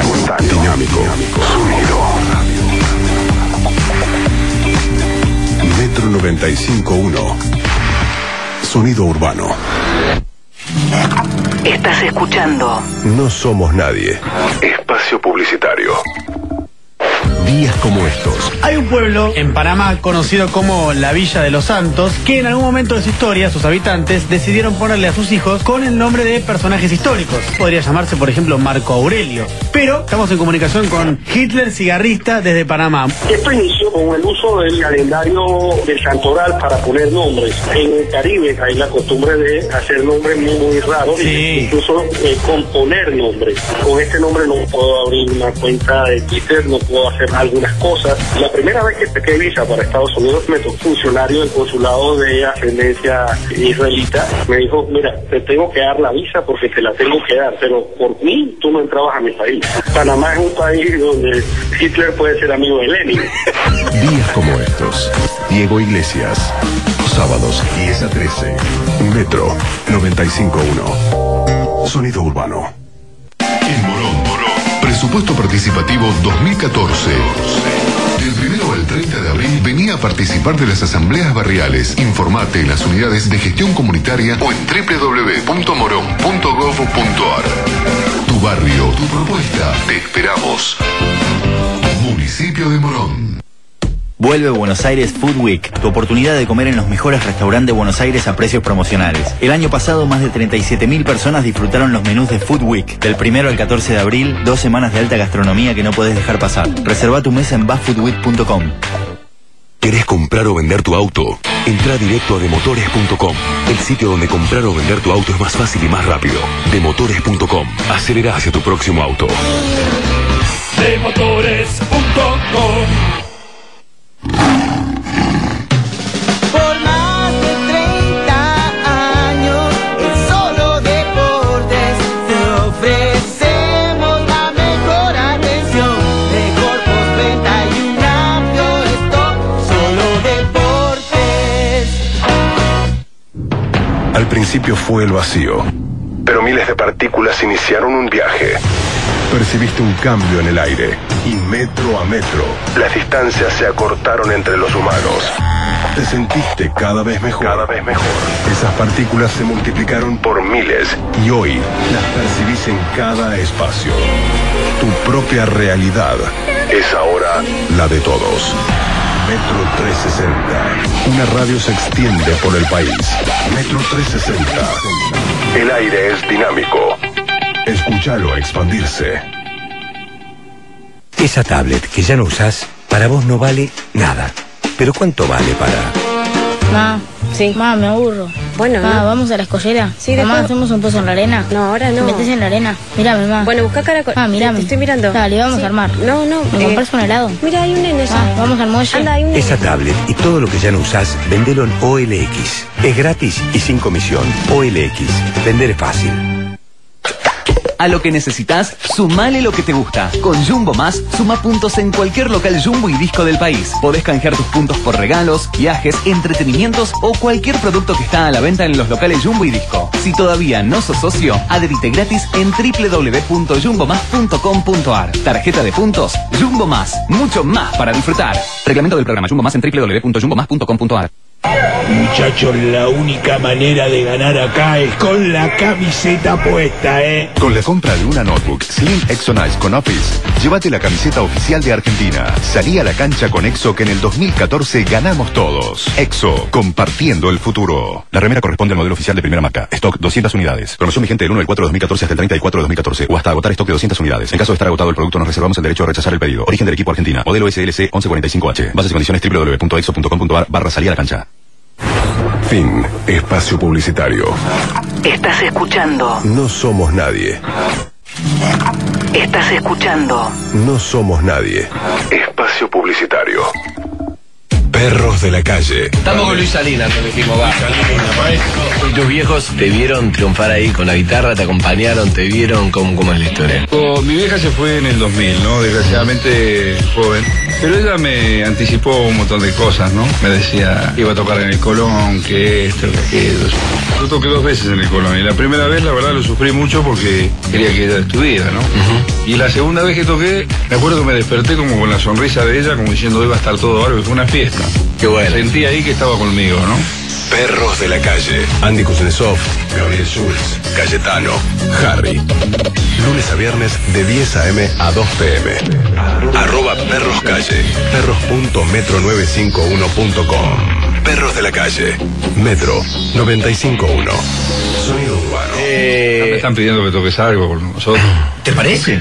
dinámico, sonido. Metro 95.1. Sonido urbano. Estás escuchando No somos nadie. Espacio publicitario. Días como estos. Hay un pueblo en Panamá conocido como la Villa de los Santos que en algún momento de su historia sus habitantes decidieron ponerle a sus hijos con el nombre de personajes históricos. Podría llamarse, por ejemplo, Marco Aurelio. Pero estamos en comunicación con Hitler Cigarrista desde Panamá. Esto inició con el uso del calendario del santoral para poner nombres. En el Caribe hay la costumbre de hacer nombres muy raros, sí. Incluso componer nombres. Con este nombre no puedo abrir una cuenta de Twitter, no puedo hacer algunas cosas. La primera vez que saqué visa para Estados Unidos, me tocó un funcionario del consulado de ascendencia israelita. Me dijo, mira, te tengo que dar la visa porque te la tengo que dar, pero por mí tú no entrabas a mi país. Panamá es un país donde Hitler puede ser amigo de Lenin. Días como estos. Diego Iglesias. Sábados 10 a 13. Metro 95.1. Sonido urbano. En Morón. Presupuesto Participativo 2014. Del 1 al 30 de abril venía a participar de las asambleas barriales. Informate en las unidades de gestión comunitaria o en www.moron.gov.ar. Tu barrio, tu propuesta. Te esperamos. Municipio de Morón. Vuelve Buenos Aires Food Week, tu oportunidad de comer en los mejores restaurantes de Buenos Aires a precios promocionales. El año pasado más de 37.000 personas disfrutaron los menús de Food Week. Del 1 al 14 de abril, 2 semanas de alta gastronomía que no podés dejar pasar. Reserva tu mesa en basfoodweek.com. ¿Querés comprar o vender tu auto? Entra directo a demotores.com, el sitio donde comprar o vender tu auto es más fácil y más rápido. Demotores.com. Acelera hacia tu próximo auto. Demotores.com. Por más de 30 años, en Solo Deportes te ofrecemos la mejor atención, mejor postventa y un amplio stock. Solo Deportes. Al principio fue el vacío, pero miles de partículas iniciaron un viaje. Percibiste un cambio en el aire y metro a metro las distancias se acortaron entre los humanos. Te sentiste cada vez mejor. Esas partículas se multiplicaron por miles y hoy las percibís en cada espacio. Tu propia realidad es ahora la de todos. Metro 360. Una radio se extiende por el país. Metro 360. El aire es dinámico. Escúchalo expandirse. Esa tablet que ya no usás, para vos no vale nada. ¿Pero cuánto vale para...? Ma, sí. Ma, me aburro. Bueno, ma, no. ¿Vamos a la escollera? Sí, mamá, ¿hacemos un pozo en la arena? No, ahora no. ¿Te metes en la arena? Mírame, ma. Bueno, busca caracol. Ah, mírame. Te estoy mirando. Dale, vamos a armar. No. ¿Me compras un helado? Mira, hay un nene allá. Vamos al muelle. Anda, hay un nene. Esa tablet y todo lo que ya no usás, vendelo en OLX. Es gratis y sin comisión. OLX. Vender es fácil. A lo que necesitas, sumale lo que te gusta. Con Jumbo Más, suma puntos en cualquier local Jumbo y Disco del país. Podés canjear tus puntos por regalos, viajes, entretenimientos o cualquier producto que está a la venta en los locales Jumbo y Disco. Si todavía no sos socio, adherite gratis en www.jumbomás.com.ar. Tarjeta de puntos, Jumbo Más. Mucho más para disfrutar. Reglamento del programa Jumbo Más en www.jumbomás.com.ar. Muchachos, la única manera de ganar acá es con la camiseta puesta, Con la compra de una notebook Slim Exonice con Office, llévate la camiseta oficial de Argentina. Salí a la cancha con Exo que en el 2014 ganamos todos. Exo, compartiendo el futuro. La remera corresponde al modelo oficial de primera marca. Stock 200 unidades. Promoción vigente del 1 del 4 de 2014 hasta el 30 del 4 de 2014 o hasta agotar stock de 200 unidades. En caso de estar agotado el producto, nos reservamos el derecho a rechazar el pedido. Origen del equipo Argentina. Modelo SLC 1145H. Bases y condiciones www.exo.com.ar/salir a la cancha. Fin. Espacio publicitario. Estás escuchando No somos nadie. Estás escuchando No somos nadie. Espacio publicitario. Perros de la calle. Estamos con Luis Salinas, nos dijimos, va. ¿Y tus viejos te vieron triunfar ahí con la guitarra? ¿Te acompañaron? ¿Te vieron? ¿Cómo es la historia? Mi vieja se fue en el 2000, ¿no? Desgraciadamente joven. Pero ella me anticipó un montón de cosas, ¿no? Me decía, iba a tocar en el Colón, que esto, que aquello. Yo toqué 2 veces en el Colón y la primera vez, la verdad, lo sufrí mucho porque quería que ella estuviera, ¿no? Y la segunda vez que toqué, me acuerdo que me desperté como con la sonrisa de ella, como diciendo, hoy va a estar todo bárbaro, fue una fiesta. Qué bueno. Sentí ahí que estaba conmigo, ¿no? Perros de la calle. Andy Kuznetsov, Gabriel Schulz, Cayetano, Harry. Lunes a viernes de 10 a.m. a 2 p.m. @perroscalle. perros.metro951.com. Perros de la calle. Metro 951. Sonido urbano. Me están pidiendo que toques algo con nosotros. ¿Te parece?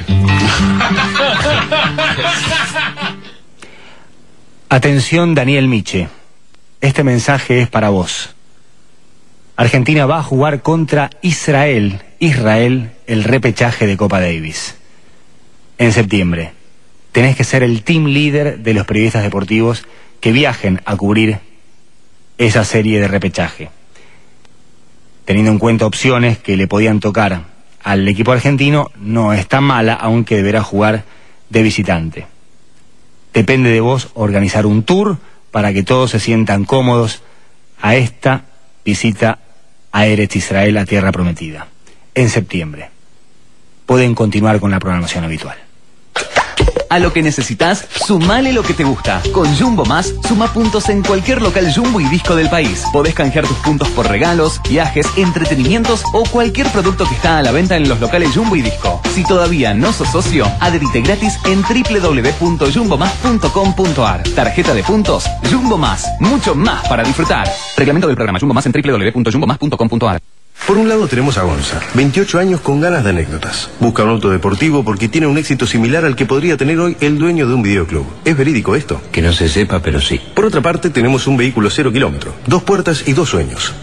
Atención, Daniel Miche. Este mensaje es para vos. Argentina va a jugar contra Israel, el repechaje de Copa Davis. En septiembre. Tenés que ser el team leader de los periodistas deportivos que viajen a cubrir esa serie de repechaje. Teniendo en cuenta opciones que le podían tocar al equipo argentino, no está mala, aunque deberá jugar de visitante. Depende de vos organizar un tour para que todos se sientan cómodos a esta visita a Eretz Israel, a Tierra Prometida, en septiembre. Pueden continuar con la programación habitual. A lo que necesitas, sumale lo que te gusta. Con Jumbo Más, suma puntos en cualquier local Jumbo y Disco del país. Podés canjear tus puntos por regalos, viajes, entretenimientos o cualquier producto que está a la venta en los locales Jumbo y Disco. Si todavía no sos socio, adherite gratis en www.jumbomas.com.ar. Tarjeta de puntos Jumbo Más. Mucho más para disfrutar. Reglamento del programa Jumbo Más en www.jumbomas.com.ar. Por un lado tenemos a Gonza, 28 años con ganas de anécdotas. Busca un auto deportivo porque tiene un éxito similar al que podría tener hoy el dueño de un videoclub. ¿Es verídico esto? Que no se sepa, pero sí. Por otra parte, tenemos un vehículo 0 kilómetro, 2 puertas y 2 sueños.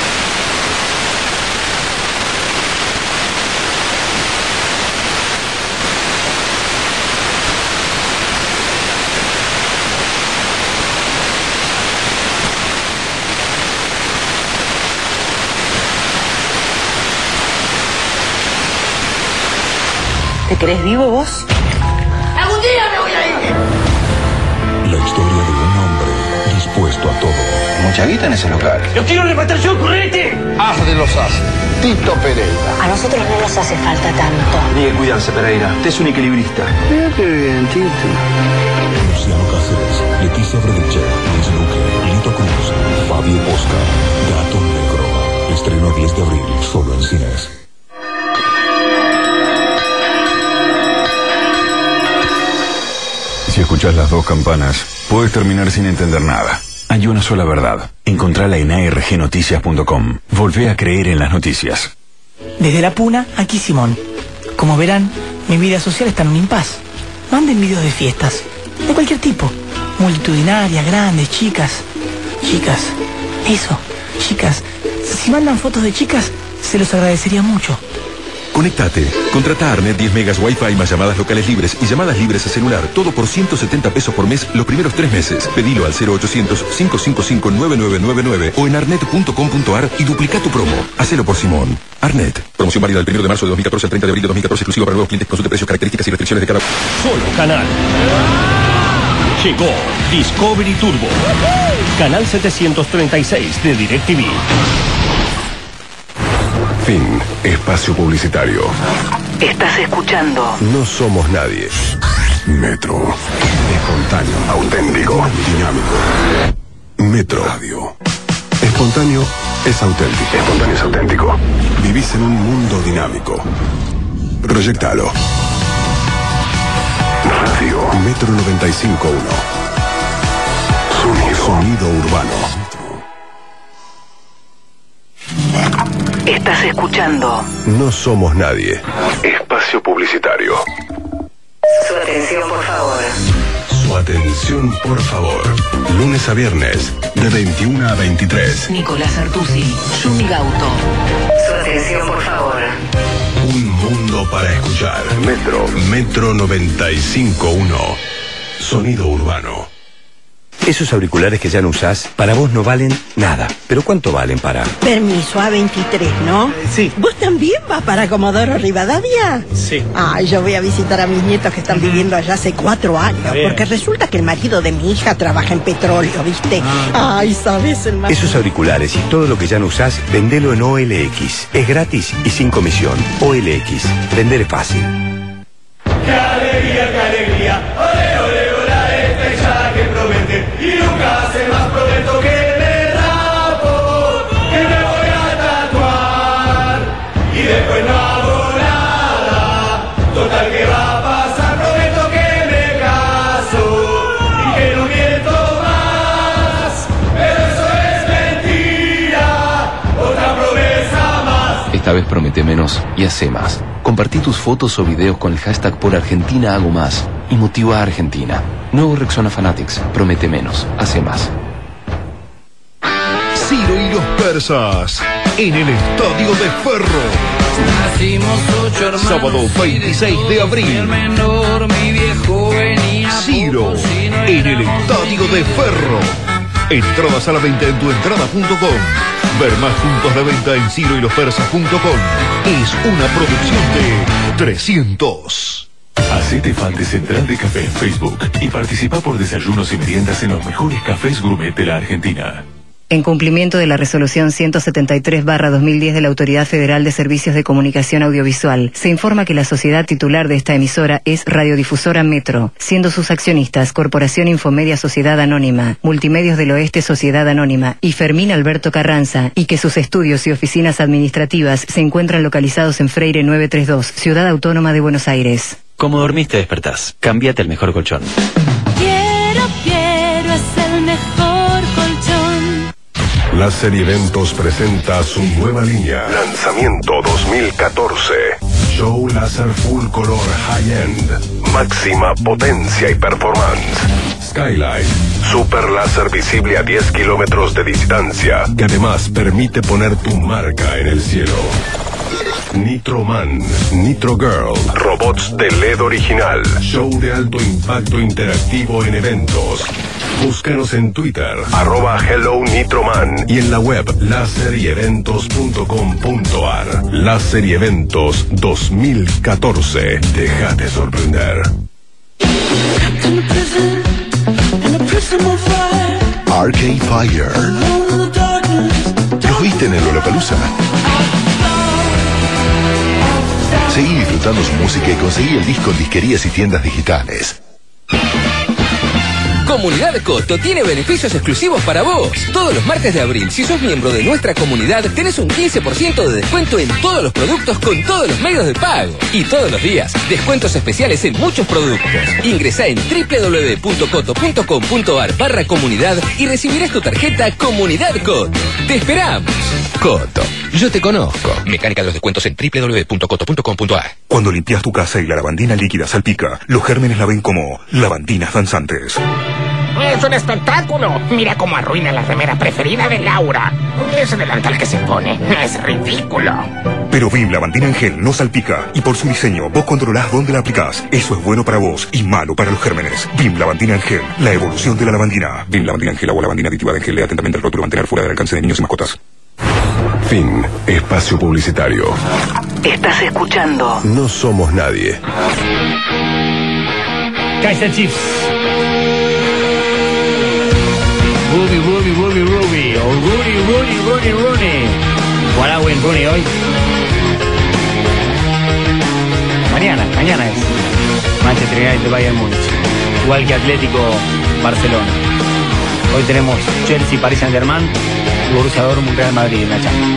¿Te crees vivo vos? ¡Algún día me voy a ir! La historia de un hombre dispuesto a todo. Mucha guita en ese local. ¡Lo quiero levantar yo, correte! As de los as. Tito Pereira. A nosotros no nos hace falta tanto. Tiene que cuidarse, Pereira. Usted es un equilibrista. Mira qué bien, Tito. Luciano Cáceres, Leticia Frediche, Luis Luque, Lito Cruz, Fabio Posca, Gato Negro. Estreno 10 de abril, solo en cines. Si escuchás las 2 campanas, puedes terminar sin entender nada. Hay una sola verdad. Encontrala en argnoticias.com. Volvé a creer en las noticias. Desde La Puna, aquí Simón. Como verán, mi vida social está en un impas. Manden videos de fiestas, de cualquier tipo. Multitudinarias, grandes, chicas. Chicas, eso, chicas. Si mandan fotos de chicas, se los agradecería mucho. Conectate. Contrata a Arnet 10 megas Wi-Fi más llamadas locales libres y llamadas libres a celular. Todo por 170 pesos por mes los primeros 3 meses. Pedilo al 0800-555-9999 o en arnet.com.ar y duplica tu promo. Hacelo por Simón. Arnet. Promoción válida del 1 de marzo de 2014 al 30 de abril de 2014. Exclusivo para nuevos clientes. Consulte precios, características y restricciones de cada... Solo Canal. Llegó Discovery Turbo. Canal 736 de DirecTV. Fin. Espacio publicitario. Estás escuchando. No somos nadie. Metro. Espontáneo. Auténtico. Dinámico. Metro. Radio. Espontáneo es auténtico. Espontáneo es auténtico. Vivís en un mundo dinámico. Proyectalo. Radio. Metro 95.1. Sonido urbano. Estás escuchando. No somos nadie. Espacio publicitario. Su atención, por favor. Su atención, por favor. Lunes a viernes, de 21 a 23. Nicolás Artusi, Yumi Gauto. Su atención, por favor. Un mundo para escuchar. Metro 95.1. Sonido urbano. Esos auriculares que ya no usás, para vos no valen nada. ¿Pero cuánto valen para...? Permiso, A23, ¿no? Sí. ¿Vos también vas para Comodoro Rivadavia? Sí. Ay, yo voy a visitar a mis nietos que están viviendo allá hace 4 años. Porque resulta que el marido de mi hija trabaja en petróleo, ¿viste? Ay, ¿sabes? Esos auriculares y todo lo que ya no usás, vendelo en OLX. Es gratis y sin comisión. OLX. Vender es fácil. ¡Qué alegría, qué alegría! ¡Ole, ole, ole! Estrella que promete y nunca hace más. Prometo que me rapo, que me voy a tatuar y después no hago nada. Total, ¿qué va a pasar? Prometo que me caso y que no miento más. Pero eso es mentira, otra promesa más. Esta vez promete menos y hace más. Compartí tus fotos o videos con el hashtag por Argentina hago más y motiva a Argentina. Nuevo Rexona Fanatics. Promete menos, hace más. Ciro y los persas en el Estadio de Ferro. Nacimos 8 hermanos. Sábado 26 de abril. El menor, mi viejo venía. Ciro en el Estadio de Ferro. Entradas a la venta en tuentrada.com. Ver más puntos de venta en ciroylospersas.com. Es una producción de 300. Hacete fan de Central de Café en Facebook y participa por desayunos y meriendas en los mejores cafés gourmet de la Argentina. En cumplimiento de la resolución 173/2010 de la Autoridad Federal de Servicios de Comunicación Audiovisual, se informa que la sociedad titular de esta emisora es Radiodifusora Metro, siendo sus accionistas Corporación Infomedia Sociedad Anónima, Multimedios del Oeste Sociedad Anónima y Fermín Alberto Carranza, y que sus estudios y oficinas administrativas se encuentran localizados en Freire 932, Ciudad Autónoma de Buenos Aires. Como dormiste, despertás. Cámbiate el mejor colchón. Quiero, es el mejor colchón. Láser Eventos presenta su nueva línea. Lanzamiento 2014. Show láser full color high-end. Máxima potencia y performance. Skylight. Super láser visible a 10 kilómetros de distancia, que además permite poner tu marca en el cielo. Nitro Man, Nitro Girl, robots de LED original, show de alto impacto interactivo en eventos. Búscanos en Twitter, @HelloNitroman y en la web laseryeventos.com.ar. Láser y Eventos 2014. Déjate sorprender. Arcade Fire. ¿Los viste en el Lollapalooza? Seguí disfrutando su música y conseguí el disco en disquerías y tiendas digitales. Comunidad Coto tiene beneficios exclusivos para vos. Todos los martes de abril, si sos miembro de nuestra comunidad, tenés un 15% de descuento en todos los productos con todos los medios de pago. Y todos los días, descuentos especiales en muchos productos. Ingresá en www.coto.com.ar/comunidad y recibirás tu tarjeta Comunidad Coto. ¡Te esperamos! Coto, yo te conozco. Mecánica de los descuentos en www.coto.com.ar. Cuando limpias tu casa y la lavandina líquida salpica, los gérmenes la ven como lavandinas danzantes. Es un espectáculo. Mira cómo arruina la remera preferida de Laura. Ese delantal que se pone es ridículo. Pero Vim Lavandina en gel no salpica. Y por su diseño, vos controlás dónde la aplicás. Eso es bueno para vos y malo para los gérmenes. Vim Lavandina en gel. La evolución de la lavandina. Vim Lavandina en gel, agua lavandina aditivada en gel. Lea atentamente el rótulo. Mantener fuera del alcance de niños y mascotas. Fin. Espacio publicitario. Estás escuchando. No somos nadie. Kaiser Chiefs. Ruby, Ruby, Ruby, Ruby. O Rudy, Rudy, Rudy, Rudy. Jugará buen Rooney hoy. Mañana es Manchester United Bayern Múnich. Igual que Atlético Barcelona. Hoy tenemos Chelsea, Paris Saint-Germain y Borussia Dortmund, Real Madrid en la Champions.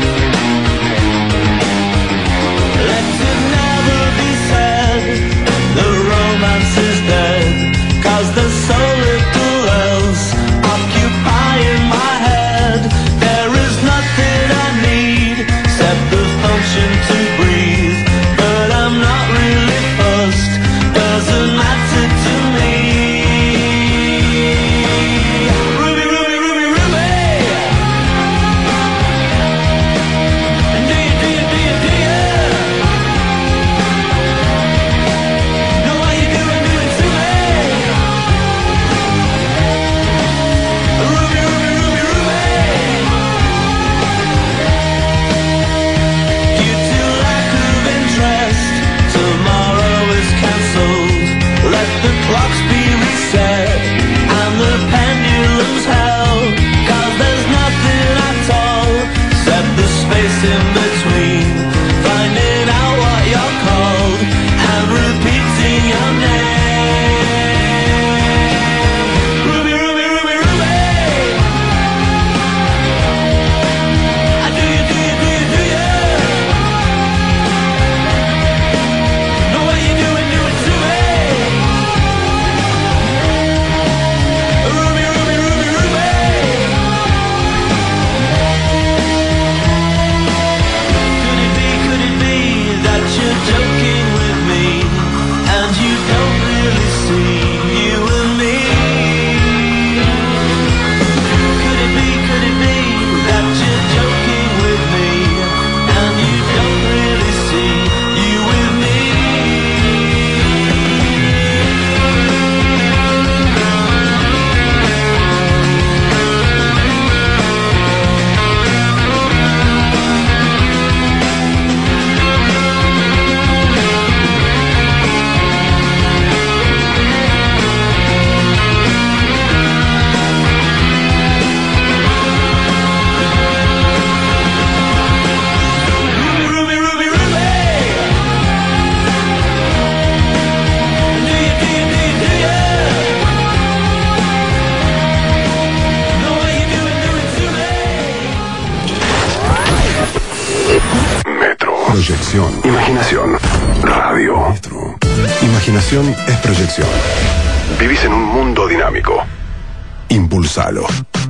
Imaginación. Imaginación. Radio. Imaginación es proyección. Vivís en un mundo dinámico. Impulsalo.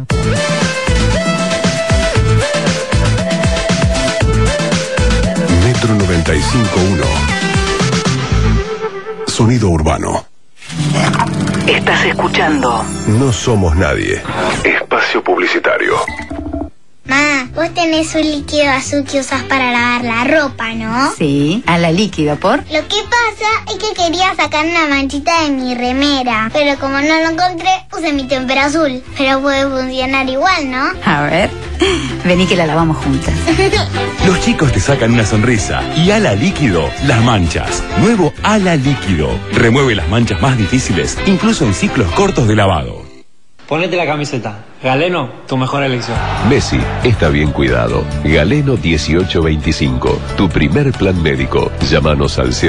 Metro 95.1. Sonido urbano. Estás escuchando. No somos nadie. Espacio publicitario. Ma, vos tenés un líquido azul que usas para lavar la ropa, ¿no? Sí, a la líquida, ¿por? Lo que pasa es que quería sacar una manchita de mi remera, pero como no lo encontré, usé mi témpera azul. Pero puede funcionar igual, ¿no? A ver, vení que la lavamos juntas. Los chicos te sacan una sonrisa y Ala Líquido las manchas. Nuevo Ala Líquido. Remueve las manchas más difíciles, incluso en ciclos cortos de lavado. Ponete la camiseta. Galeno, tu mejor elección. Messi está bien cuidado. Galeno 1825, tu primer plan médico. Llámanos al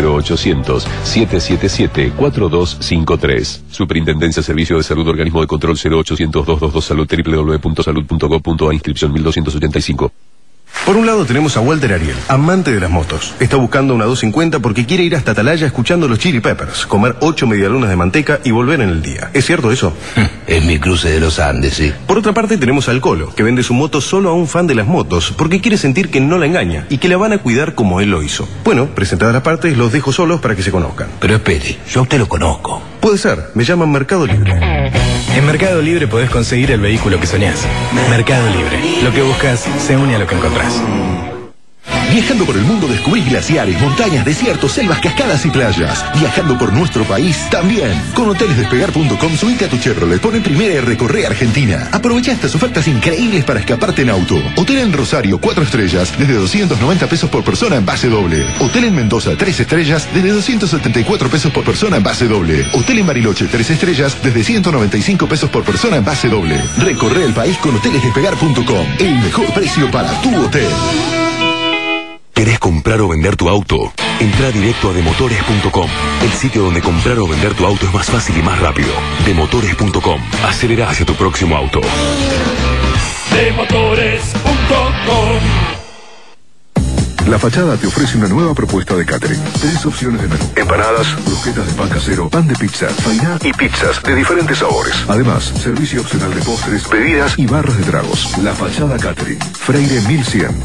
0800-777-4253. Superintendencia Servicio de Salud, Organismo de Control 0800-222 Salud, www.salud.gov.a, inscripción 1285. Por un lado tenemos a Walter Ariel, amante de las motos. Está buscando una 250 porque quiere ir hasta Atalaya escuchando los Chili Peppers, comer 8 medialunas de manteca y volver en el día. ¿Es cierto eso? Es mi cruce de los Andes, sí. Por otra parte tenemos al Colo, que vende su moto solo a un fan de las motos, porque quiere sentir que no la engaña y que la van a cuidar como él lo hizo. Bueno, presentadas las partes, los dejo solos para que se conozcan. Pero espere, yo a usted lo conozco. Puede ser, me llaman Mercado Libre. En Mercado Libre podés conseguir el vehículo que soñás. Mercado Libre. Lo que buscas se une a lo que encontrás. Viajando por el mundo descubrís glaciares, montañas, desiertos, selvas, cascadas y playas. Viajando por nuestro país también. Con hotelesdespegar.com subite a tu Chevrolet, pone primera y recorre Argentina. Aprovecha estas ofertas increíbles para escaparte en auto. Hotel en Rosario, 4 estrellas, desde 290 pesos por persona en base doble. Hotel en Mendoza, 3 estrellas, desde 274 pesos por persona en base doble. Hotel en Bariloche, 3 estrellas, desde 195 pesos por persona en base doble. Recorre el país con hotelesdespegar.com. El mejor precio para tu hotel. ¿Querés comprar o vender tu auto? Entra directo a demotores.com, el sitio donde comprar o vender tu auto es más fácil y más rápido. Demotores.com. Acelera hacia tu próximo auto. Demotores.com. La Fachada te ofrece una nueva propuesta de catering. 3 opciones de menú: empanadas, croquetas de pan casero, pan de pizza, fainá y pizzas de diferentes sabores. Además, servicio opcional de postres, bebidas y barras de tragos. La Fachada Catering. Freire 1100,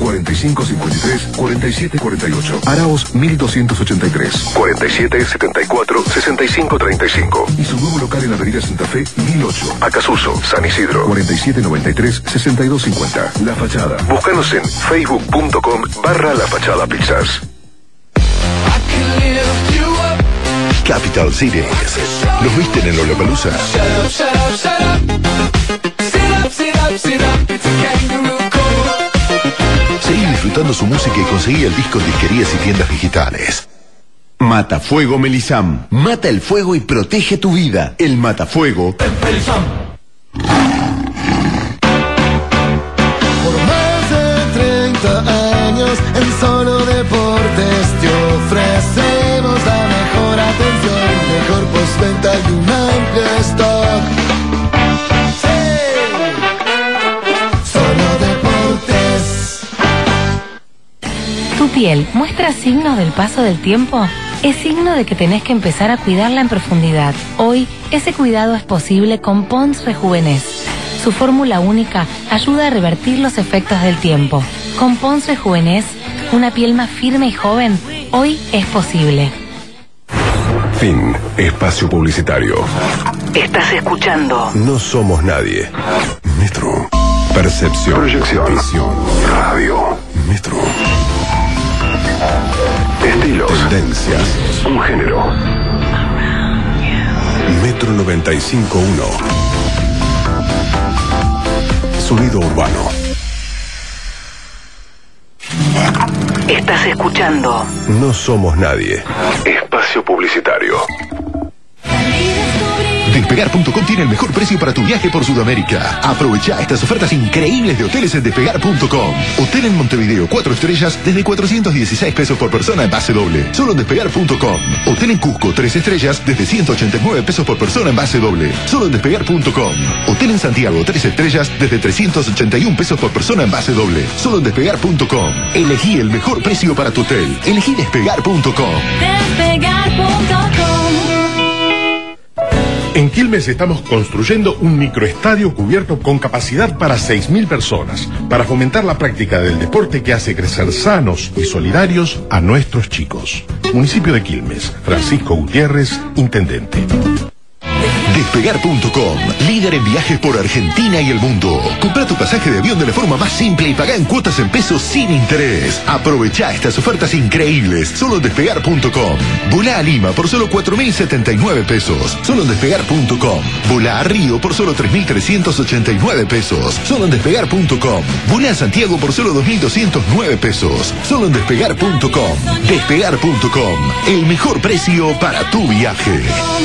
4553-4748. Araos 1283, 4774-6535. Y su nuevo local en la Avenida Santa Fe 1008. Acasuso, San Isidro, 4793-6250. La Fachada. Búscanos en facebook.com/La Fachada Pizzas. Capital Cities. ¿Los visten en Lollapalooza? Seguí disfrutando su música y conseguí el disco en disquerías y tiendas digitales. Matafuego Melisam. Mata el fuego y protege tu vida. El Matafuego. Por más de 30 años en Solo Deportes te ofrecemos la mejor atención, mejor postventa y un amplio stock. Sí. Solo Deportes. ¿Tu piel muestra signos del paso del tiempo? Es signo de que tenés que empezar a cuidarla en profundidad. Hoy, ese cuidado es posible con Pond's Rejuvenez. Su fórmula única ayuda a revertir los efectos del tiempo. Con Pond's Rejuvenez, una piel más firme y joven, hoy es posible. Fin. Espacio publicitario. Estás escuchando. No somos nadie. Metro. Percepción. Proyección. Visión. Radio. Metro. Estilos. Tendencias. Un género. Metro 95.1. Sonido urbano. Estás escuchando. No somos nadie. Espacio publicitario. Despegar.com tiene el mejor precio para tu viaje por Sudamérica. Aprovecha estas ofertas increíbles de hoteles en Despegar.com. Hotel en Montevideo 4 estrellas desde 416 pesos por persona en base doble. Solo en Despegar.com. Hotel en Cusco 3 estrellas desde 189 pesos por persona en base doble. Solo en Despegar.com. Hotel en Santiago 3 estrellas desde 381 pesos por persona en base doble. Solo en Despegar.com. Elegí el mejor precio para tu hotel. Elegí Despegar.com. En Quilmes estamos construyendo un microestadio cubierto con capacidad para 6.000 personas, para fomentar la práctica del deporte que hace crecer sanos y solidarios a nuestros chicos. Municipio de Quilmes, Francisco Gutiérrez, Intendente. Despegar.com, líder en viajes por Argentina y el mundo. Compra tu pasaje de avión de la forma más simple y paga en cuotas en pesos sin interés. Aprovecha estas ofertas increíbles solo en Despegar.com. Volá a Lima por solo 4.079 pesos. Solo en Despegar.com. Volá a Río por solo 3.389 pesos. Solo en Despegar.com. Volá a Santiago por solo 2.209 pesos. Solo en Despegar.com. Despegar.com. El mejor precio para tu viaje.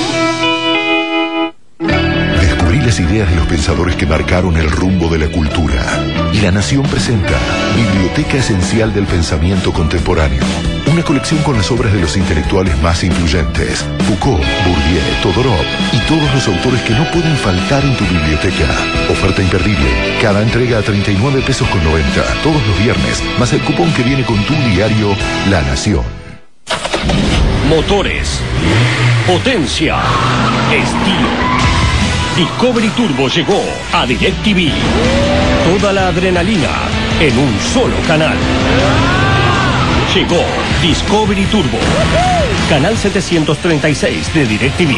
Descubrí las ideas de los pensadores que marcaron el rumbo de la cultura. Y La Nación presenta Biblioteca Esencial del Pensamiento Contemporáneo. Una colección con las obras de los intelectuales más influyentes. Foucault, Bourdieu, Todorov y todos los autores que no pueden faltar en tu biblioteca. Oferta imperdible. Cada entrega a 39 pesos con 90. Todos los viernes, más el cupón que viene con tu diario La Nación. Motores, potencia, estilo. Discovery Turbo llegó a DirecTV. Toda la adrenalina en un solo canal. Llegó Discovery Turbo. Canal 736 de DirecTV.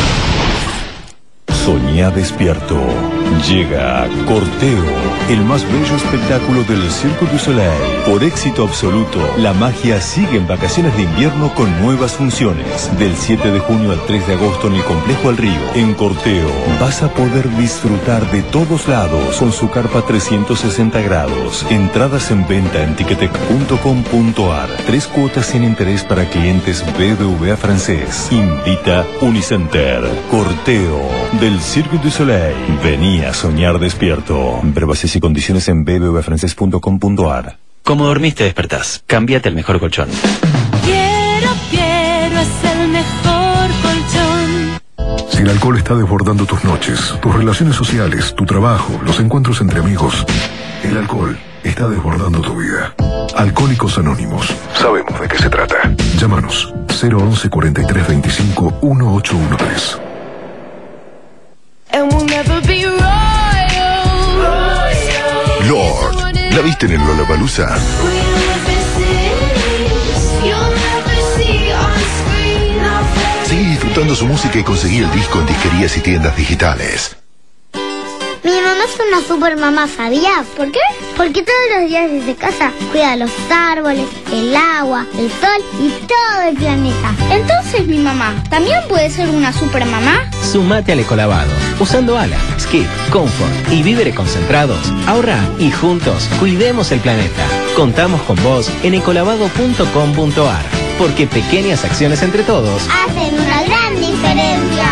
Soñá despierto. Llega Corteo, el más bello espectáculo del Cirque du Soleil. Por éxito absoluto, la magia sigue en vacaciones de invierno con nuevas funciones. Del 7 de junio al 3 de agosto en el Complejo Al Río. En Corteo vas a poder disfrutar de todos lados con su carpa 360 grados. Entradas en venta en ticketek.com.ar. 3 cuotas sin interés para clientes BBVA francés. Invita Unicenter. Corteo del Cirque du Soleil. Vení a soñar despierto. Ver bases y condiciones en bbvafrancés.com.ar. Como dormiste, despertás. Cámbiate el mejor colchón. Quiero, es el mejor colchón. Si el alcohol está desbordando tus noches, tus relaciones sociales, tu trabajo, los encuentros entre amigos, el alcohol está desbordando tu vida. Alcohólicos Anónimos. Sabemos de qué se trata. Llámanos 011 43 25 1813. And we'll never be Lord, ¿la viste en el Lollapalooza? Seguí disfrutando su música y conseguí el disco en disquerías y tiendas digitales. Mi mamá es una super mamá, ¿sabías? ¿Por qué? Porque todos los días desde casa cuida los árboles, el agua, el sol y todo el planeta. Entonces mi mamá también puede ser una super mamá. Sumate al ecolavado. Usando ALA, Skip, Comfort y víveres concentrados, ahorra y juntos cuidemos el planeta. Contamos con vos en ecolavado.com.ar, porque pequeñas acciones entre todos hacen una gran diferencia.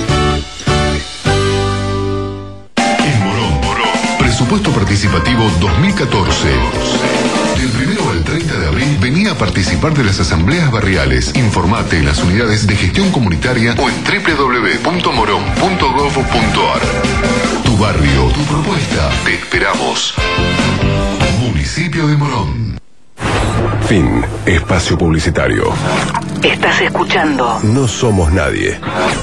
Presupuesto Participativo 2014. Del 1 al 30 de abril venía a participar de las asambleas barriales. Informate en las unidades de gestión comunitaria o en www.morón.gov.ar. Tu barrio, tu propuesta, te esperamos. Municipio de Morón. Fin. Espacio publicitario. Estás escuchando. No somos nadie.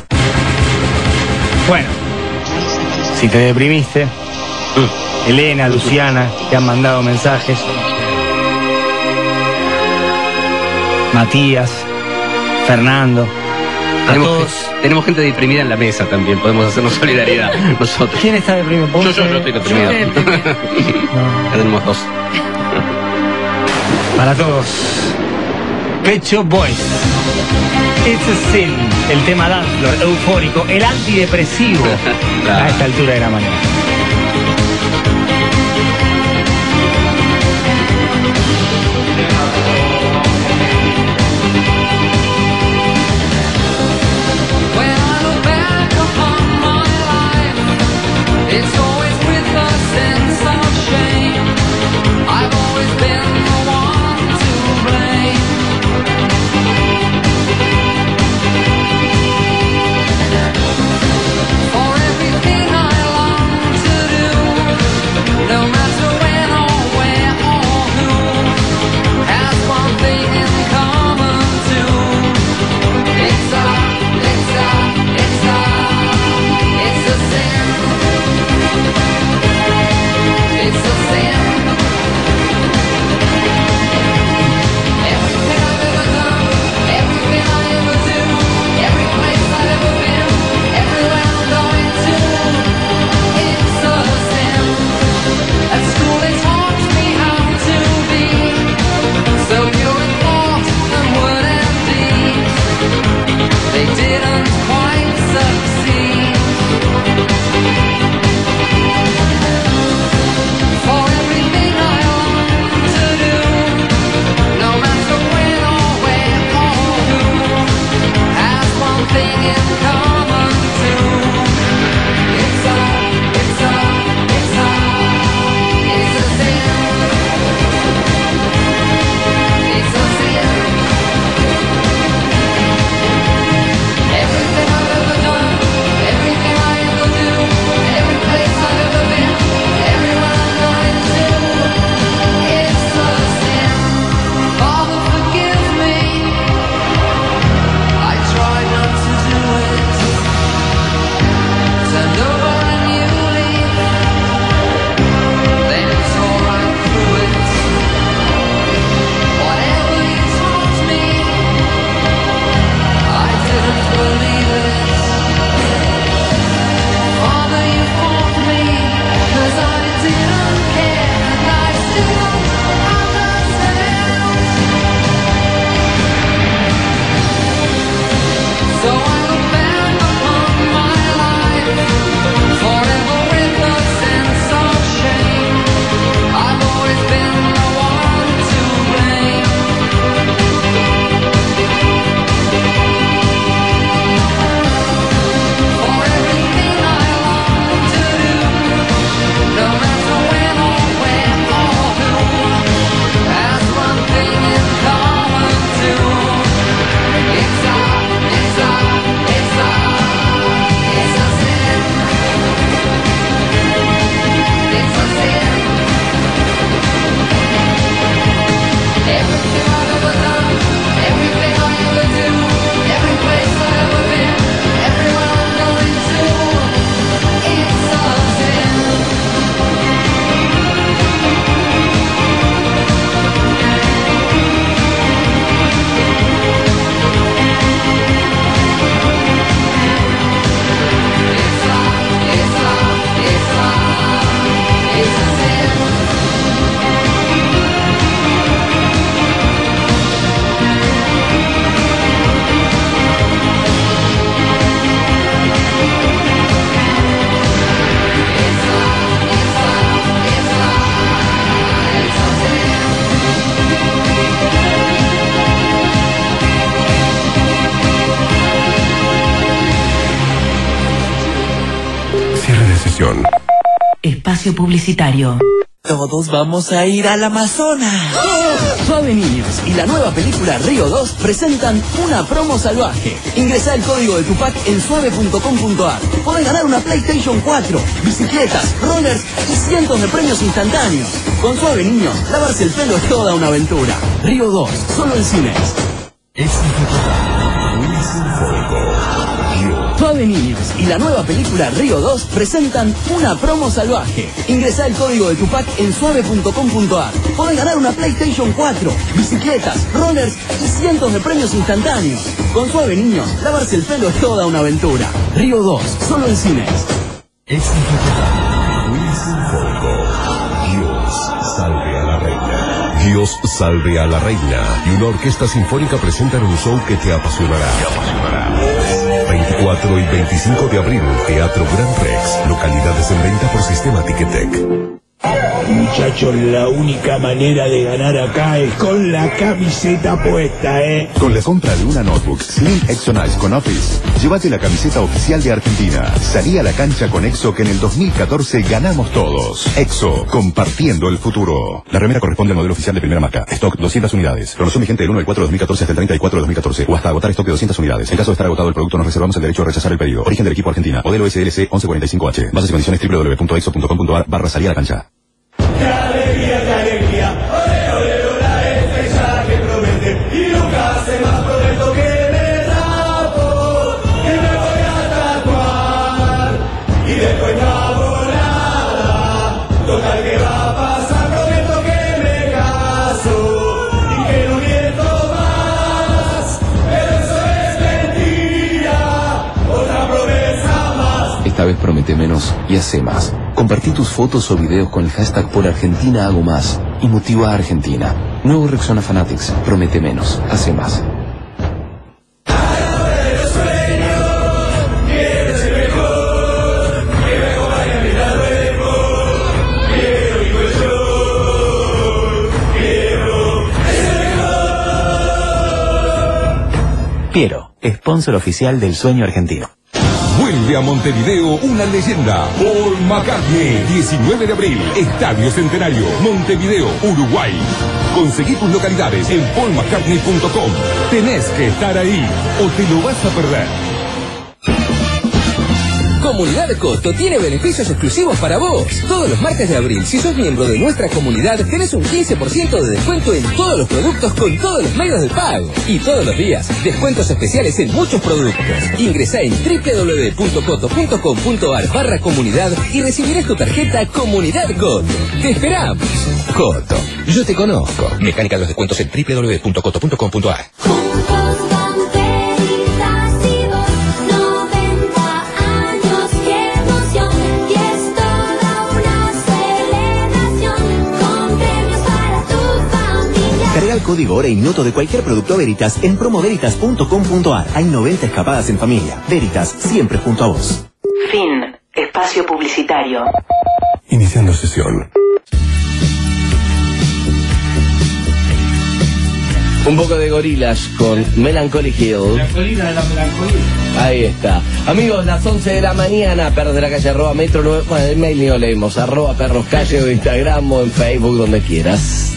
Bueno, si te deprimiste, Elena, Luciana, te han mandado mensajes. Matías, Fernando. Tenemos gente deprimida en la mesa también, podemos hacernos solidaridad nosotros. ¿Quién está deprimido? Yo estoy deprimido. Ya tenemos 2. Para todos. Pet Shop Boys. It's a Sin. El tema dancefloor, eufórico, el antidepresivo a esta altura de la mañana. When I look back upon sesión. Espacio publicitario. Todos vamos a ir al Amazonas. Suave Niños y la nueva película Río 2 presentan una promo salvaje. Ingresá el código de Tupac en suave.com.ar. Podés ganar una PlayStation 4, bicicletas, rollers y cientos de premios instantáneos. Con Suave Niños, lavarse el pelo es toda una aventura. Río 2, solo en cines. Suave Niños y la nueva película Río 2 presentan una promo salvaje. Ingresá el código de Tupac en suave.com.ar. Podés ganar una PlayStation 4, bicicletas, rollers y cientos de premios instantáneos. Con Suave Niños, lavarse el pelo es toda una aventura. Río 2, solo en cines. Dios salve a la reina. Dios salve a la reina. Y una orquesta sinfónica presentan un show que te apasionará. 24 y 25 de abril, Teatro Gran Rex. Localidades en venta por sistema Ticketek. Muchachos, la única manera de ganar acá es con la camiseta puesta, Con la compra de una notebook Slim Exonice con Office, llévate la camiseta oficial de Argentina. Salí a la cancha con Exo, que en el 2014 ganamos todos. Exo, compartiendo el futuro. La remera corresponde al modelo oficial de primera marca. Stock 200 unidades. Promoción vigente del 1 del 4 de 2014 hasta el 30 del 4 de 2014 o hasta agotar stock de 200 unidades. En caso de estar agotado el producto, nos reservamos el derecho a rechazar el pedido. Origen del equipo Argentina. Modelo SLC 1145H. Bases y condiciones www.exo.com.ar/salí a la cancha. ¡Qué alegría, qué alegría! ¡Ole, ole, ola! Estrella que promete y nunca hace más prometo que me rapo, que me voy a tatuar y después no hago nada. Total, ¿qué va a pasar? Prometo que me caso y que no miento más. Pero eso es mentira, otra promesa más. Esta vez promete menos y hace más. Compartí tus fotos o videos con el hashtag por Argentina hago más y motiva a Argentina. Nuevo Rexona Fanatics. Promete menos, hace más. Piero, sponsor oficial del sueño argentino. Vuelve a Montevideo una leyenda, Paul McCartney, 19 de abril, Estadio Centenario, Montevideo, Uruguay. Conseguí tus localidades en paulmccartney.com. Tenés que estar ahí o te lo vas a perder. Comunidad Coto tiene beneficios exclusivos para vos. Todos los martes de abril, si sos miembro de nuestra comunidad, tenés un 15% de descuento en todos los productos con todos los medios de pago. Y todos los días, descuentos especiales en muchos productos. Ingresá en www.coto.com.ar/comunidad y recibirás tu tarjeta Comunidad Coto. ¡Te esperamos! Coto, yo te conozco. Mecánica de los descuentos en www.coto.com.ar. Carga el código hora y minuto de cualquier producto Veritas en promoveritas.com.ar. Hay 90 escapadas en familia. Veritas, siempre junto a vos. Fin. Espacio publicitario. Iniciando sesión. Un poco de Gorilas con Melancholy Hill. La colina de la melancolía. Ahí está. Amigos, las 11 de la mañana, perros de la calle, @metro 9. Bueno, el mail ni lo leemos, @perroscalle o Instagram o en Facebook, donde quieras.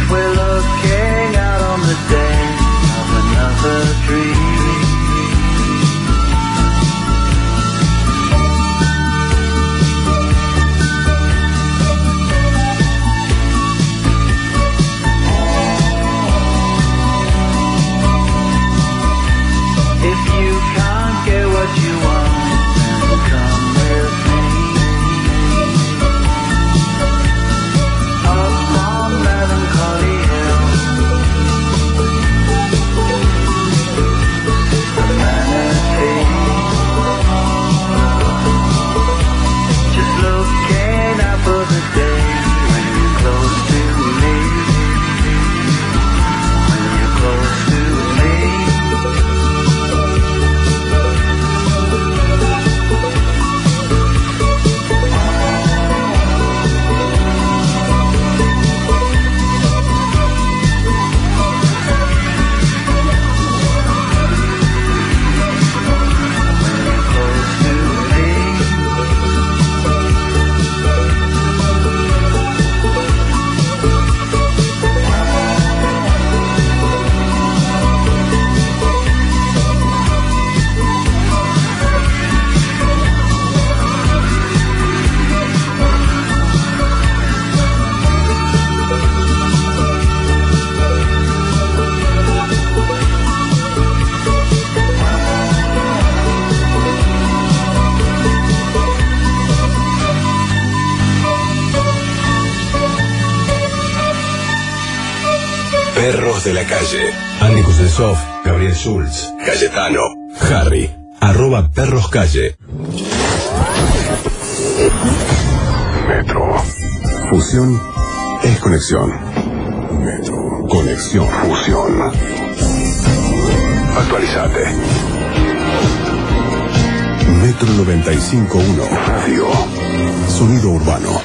we're looking out on the day of another dream. If you can't get what you want, then come with me. Up on Melancholy Hill, the manatee, just looking out for the day when you're close to me, when you're close to me. Perros de la calle. Andy Kuznetsov, Gabriel Schulz, Cayetano, Harry, @perroscalle. Metro. Fusión es conexión. Metro. Conexión. Fusión. Actualizate. Metro 95.1. Radio. Sonido urbano.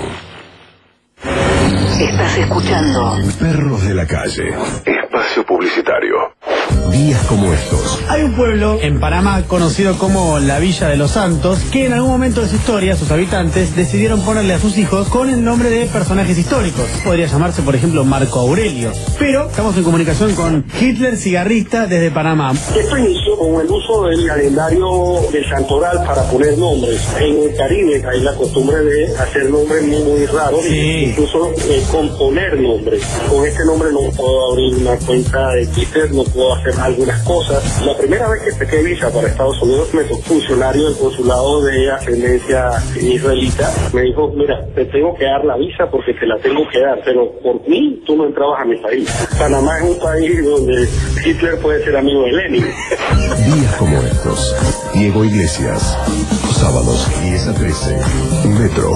Estás escuchando Perros de la calle. Espacio publicitario. Días como estos. Hay un pueblo en Panamá conocido como la Villa de los Santos que en algún momento de su historia sus habitantes decidieron ponerle a sus hijos con el nombre de personajes históricos. Podría llamarse por ejemplo Marco Aurelio. Pero estamos en comunicación con Hitler Cigarrista desde Panamá. Esto inició con el uso del calendario del santoral para poner nombres. En el Caribe hay la costumbre de hacer nombres muy raros, incluso componer nombres. Con este nombre no puedo abrir una cuenta de Twitter, no puedo hacer algunas cosas. La primera vez que saqué visa para Estados Unidos, me tocó un funcionario del consulado de ascendencia israelita. Me dijo, mira, te tengo que dar la visa porque te la tengo que dar, pero por mí tú no entrabas a mi país. Panamá es un país donde Hitler puede ser amigo de Lenin. Días como estos. Diego Iglesias. Sábados 10 a 13. Metro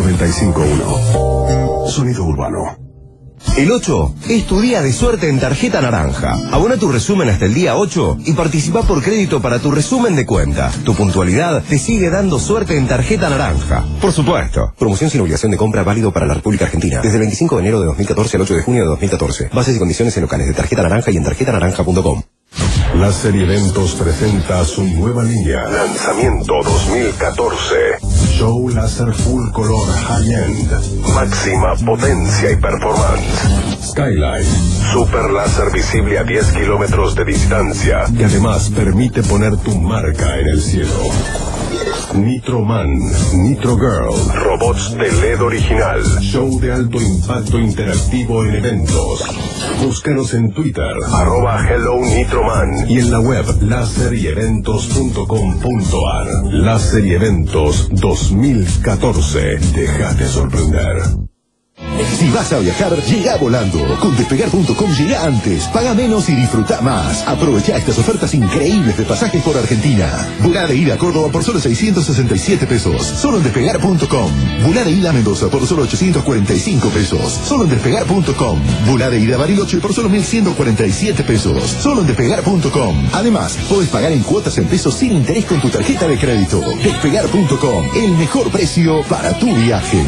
95.1. Sonido urbano. El 8 es tu día de suerte en Tarjeta Naranja. Abona tu resumen hasta el día 8 y participa por crédito para tu resumen de cuenta. Tu puntualidad te sigue dando suerte en Tarjeta Naranja. Por supuesto. Promoción sin obligación de compra, válido para la República Argentina. Desde el 25 de enero de 2014 al 8 de junio de 2014. Bases y condiciones en locales de Tarjeta Naranja y en tarjetanaranja.com. Láser Eventos presenta su nueva línea. Lanzamiento 2014. Show láser full color high-end. Máxima potencia y performance. Skyline. Super láser visible a 10 kilómetros de distancia. Y además permite poner tu marca en el cielo. Nitro Man, Nitro Girl, robots de LED original, show de alto impacto interactivo en eventos. Búscanos en Twitter, @Hello Nitroman y en la web lasereventos.com.ar. Láser y Eventos 2014. Déjate sorprender. Si vas a viajar, llega volando. Con Despegar.com llega antes, paga menos y disfruta más. Aprovecha estas ofertas increíbles de pasajes por Argentina. Volá de ida a Córdoba por solo 667 pesos. Solo en Despegar.com. Volá de ida a Mendoza por solo 845 pesos. Solo en Despegar.com. Volá de ida a Bariloche por solo 1147 pesos. Solo en Despegar.com. Además, podés pagar en cuotas en pesos sin interés con tu tarjeta de crédito. Despegar.com. El mejor precio para tu viaje.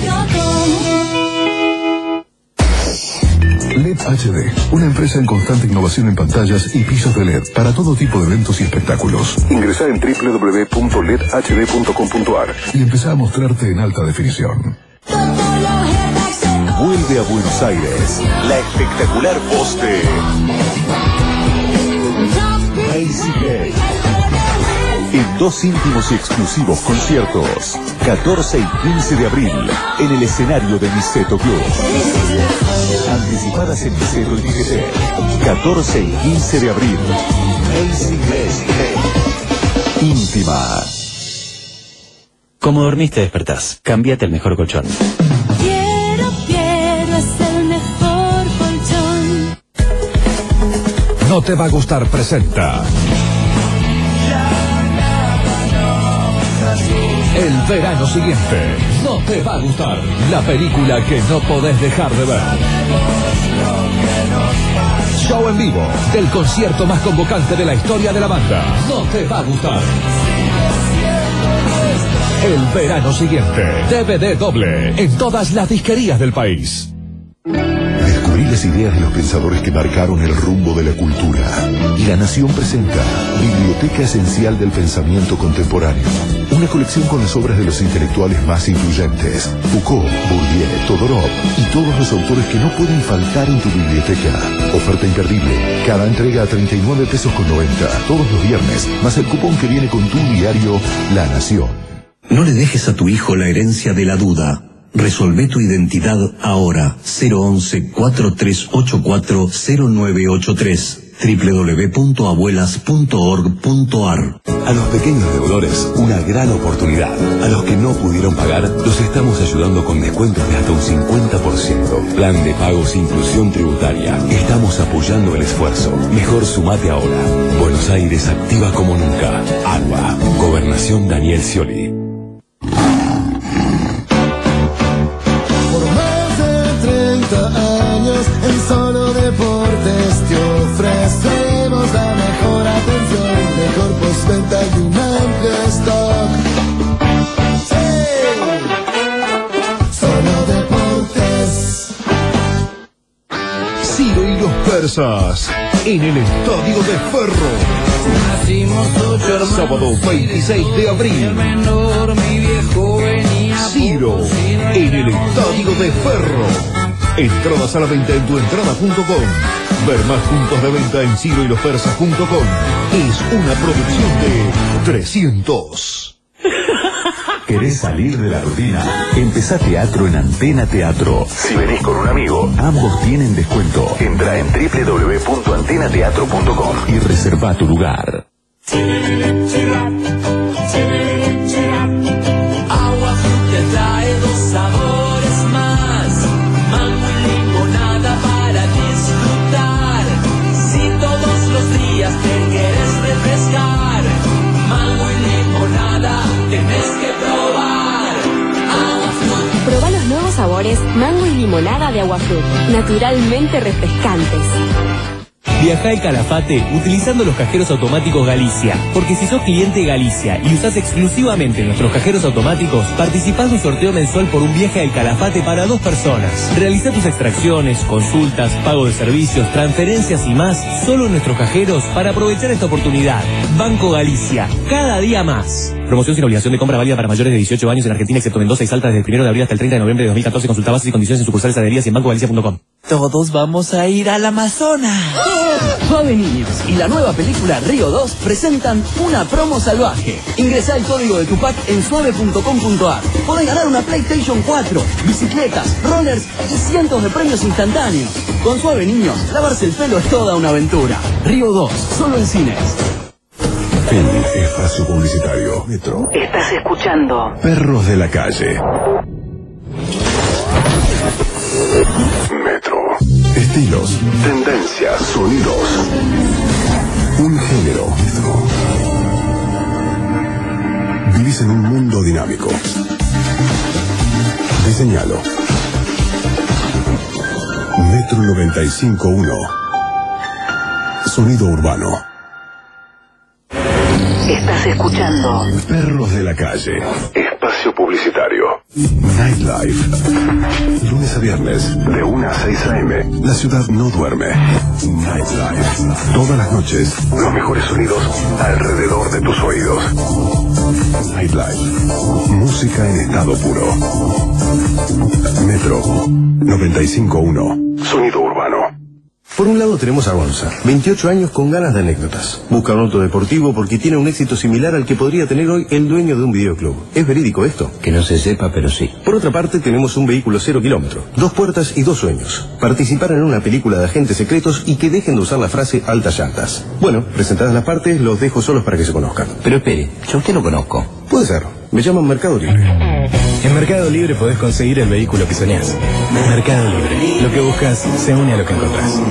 LED HD, una empresa en constante innovación en pantallas y pisos de LED para todo tipo de eventos y espectáculos. Ingresá en www.ledhd.com.ar y empezá a mostrarte en alta definición. vuelve a Buenos Aires. La espectacular voz de Macy Gray. En 2 íntimos y exclusivos conciertos, 14 y 15 de abril, en el escenario de Niceto Club. Anticipadas en Niceto y Tiqueté. 14 y 15 de abril. Macy Gray. Íntima. Como dormiste, despertás. Cámbiate el mejor colchón. Quiero, es el mejor colchón. No te va a gustar presenta el verano siguiente. No te va a gustar la película que no podés dejar de ver. Show en vivo del concierto más convocante de la historia de la banda. No te va a gustar. El verano siguiente. DVD doble en todas las disquerías del país. Descubrí las ideas de los pensadores que marcaron el rumbo de la cultura. Y La Nación presenta Biblioteca Esencial del Pensamiento Contemporáneo. Una colección con las obras de los intelectuales más influyentes. Foucault, Bourdieu, Todorov y todos los autores que no pueden faltar en tu biblioteca. Oferta imperdible. Cada entrega a 39 pesos con 90. Todos los viernes, más el cupón que viene con tu diario La Nación. No le dejes a tu hijo la herencia de la duda. Resolvé tu identidad ahora. 011-4384-0983 www.abuelas.org.ar. A los pequeños deudores, una gran oportunidad. A los que no pudieron pagar, los estamos ayudando con descuentos de hasta un 50%. Plan de pagos e inclusión tributaria. Estamos apoyando el esfuerzo. Mejor sumate ahora. Buenos Aires activa como nunca. ALBA. Gobernación Daniel Scioli. Años en Solo Deportes te ofrecemos la mejor atención, mejor postventa y un amplio stock. Sí. Solo Deportes. Ciro y los persas en el Estadio de Ferro. Sábado 26 de abril. Ciro en el Estadio de Ferro. Entradas a la venta en tuentrada.com. Ver más puntos de venta en ciroylospersas.com. Es una producción de 300. ¿Querés salir de la rutina? Empezá teatro en Antena Teatro. Si venís con un amigo, ambos tienen descuento. Entra en www.antenateatro.com y reserva tu lugar. Agua Fruit trae 2 sabores más. Mango y limonada para disfrutar. Si todos los días te quieres refrescar, mango y limonada tenés que probar. Agua Fruit. Proba los nuevos sabores mango y limonada de Agua Fruit, naturalmente refrescantes. Viajá al Calafate utilizando los cajeros automáticos Galicia, porque si sos cliente Galicia y usás exclusivamente nuestros cajeros automáticos, participás de un sorteo mensual por un viaje al Calafate para 2 personas. Realizá tus extracciones, consultas, pago de servicios, transferencias y más solo en nuestros cajeros para aprovechar esta oportunidad. Banco Galicia, cada día más. Promoción sin obligación de compra válida para mayores de 18 años en Argentina, excepto Mendoza y Salta, desde el 1 de abril hasta el 30 de noviembre de 2014. Consulta bases y condiciones en sucursales, adheridas y en bancogalicia.com. Todos vamos a ir al Amazonas. Suave Niños y la nueva película Río 2 presentan una promo salvaje. Ingresá el código de tu pack en suave.com.ar. Podés ganar una PlayStation 4, bicicletas, rollers y cientos de premios instantáneos. Con Suave Niños, lavarse el pelo es toda una aventura. Río 2, solo en cines. Fin. Espacio publicitario. Metro. Estás escuchando Perros de la Calle. Metro. Estilos, tendencias, sonidos. Un género. Metro. Vivís en un mundo dinámico. Diseñalo. Metro 95.1. Sonido urbano. Estás escuchando Perros de la Calle. Espacio Espacio publicitario. Nightlife. Lunes a viernes, de 1 a 6 a.m. La ciudad no duerme. Nightlife. Todas las noches, los mejores sonidos alrededor de tus oídos. Nightlife. Música en estado puro. Metro 95.1. Sonido urbano. Por un lado tenemos a Gonza, 28 años con ganas de anécdotas. Busca un auto deportivo porque tiene un éxito similar al que podría tener hoy el dueño de un videoclub. ¿Es verídico esto? Que no se sepa, pero sí. Por otra parte tenemos un vehículo 0 kilómetro, 2 puertas y 2 sueños. Participar en una película de agentes secretos y que dejen de usar la frase altas llantas. Bueno, presentadas las partes, los dejo solos para que se conozcan. Pero espere, yo a usted lo conozco. Puede ser. Me llaman Mercado Libre. En Mercado Libre podés conseguir el vehículo que soñás. Mercado Libre. Lo que buscas se une a lo que encontrás.